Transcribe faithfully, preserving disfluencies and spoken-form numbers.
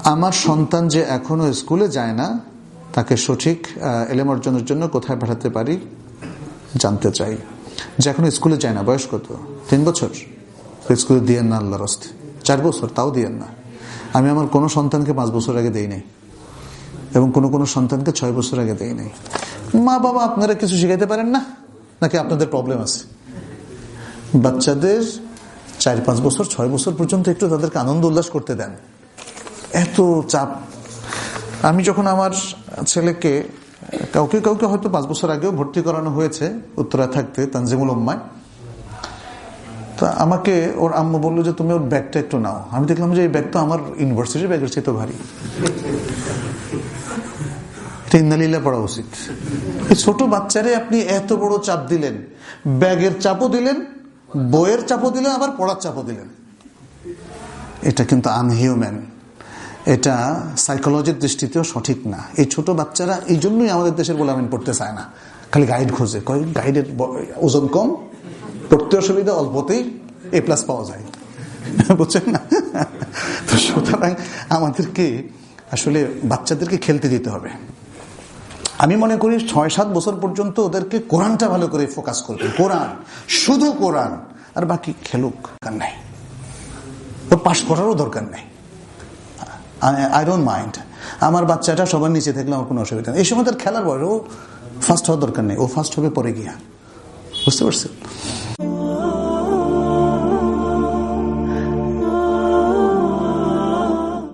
আমার সন্তান যে এখনো স্কুলে যায় না, তাকে সঠিক ইলম অর্জনের জন্য কোথায় পাঠাতে পারি জানতে চাই। যে এখনো স্কুলে যায় না, বয়স কত? তিন বছর? স্কুলে দিয়েন না আল্লাহর রাস্তায়। চার বছর? তাও দিয়েন না। আমি আমার কোনো সন্তানকে পাঁচ বছর আগে দেই নাই, এবং কোনো কোনো সন্তানকে ছয় বছর আগে দেই নাই। মা বাবা আপনারা কিছু শিখাইতে পারেন না, নাকি আপনাদের প্রবলেম আছে? বাচ্চাদের চার পাঁচ বছর ছয় বছর পর্যন্ত একটু তাদেরকে আনন্দ উল্লাস করতে দেন। এত চাপ। আমি যখন আমার ছেলেকে কাউকে কাউকে হয়তো পাঁচ বছর আগেও ভর্তি করানো হয়েছে উত্তরা থাকতে তানজিমুল উম্মায়, তা আমাকে ওর আম্মু বললো যে তুমি ওর ব্যাগটা একটু নাও। আমি দেখলাম যে এই ব্যাগ তো আমার ইউনিভার্সিটির ব্যাগের চেয়ে তো ভারী, এটা ইন্নালিল্লাহ পড়া উচিত। ছোট বাচ্চারে আপনি এত বড় চাপ দিলেন, ব্যাগের চাপও দিলেন, বইয়ের চাপও দিলেন, আবার পড়ার চাপও দিলেন। এটা কিন্তু আনহিউম্যান, এটা সাইকোলজির দৃষ্টিতেও সঠিক না। এই ছোট বাচ্চারা এই জন্যই আমাদের দেশের গোলামিন পড়তে চায় না, খালি গাইড খোঁজে। কয় গাইডের ওজন কম, পড়তে অসুবিধা, অল্পতেই এ প্লাস পাওয়া যায়, বুঝছেন না? তো সুতরাং আমাদেরকে আসলে বাচ্চাদেরকে খেলতে দিতে হবে। আমি মনে করি ছয় সাত বছর পর্যন্ত ওদেরকে কোরআনটা ভালো করে ফোকাস করবে, কোরআন, শুধু কোরআন, আর বাকি খেলুক, দরকার নাই, ওর পাশ করারও দরকার নেই। I don't mind. আমার বাচ্চাটা সবার নিচে থাকলে আমার কোনো অসুবিধা নেই। এই সময় তার খেলার বয়স, ও ফার্স্ট হওয়ার দরকার নেই, ও ফার্স্ট হবে পরে গিয়া, বুঝতে পারছেন?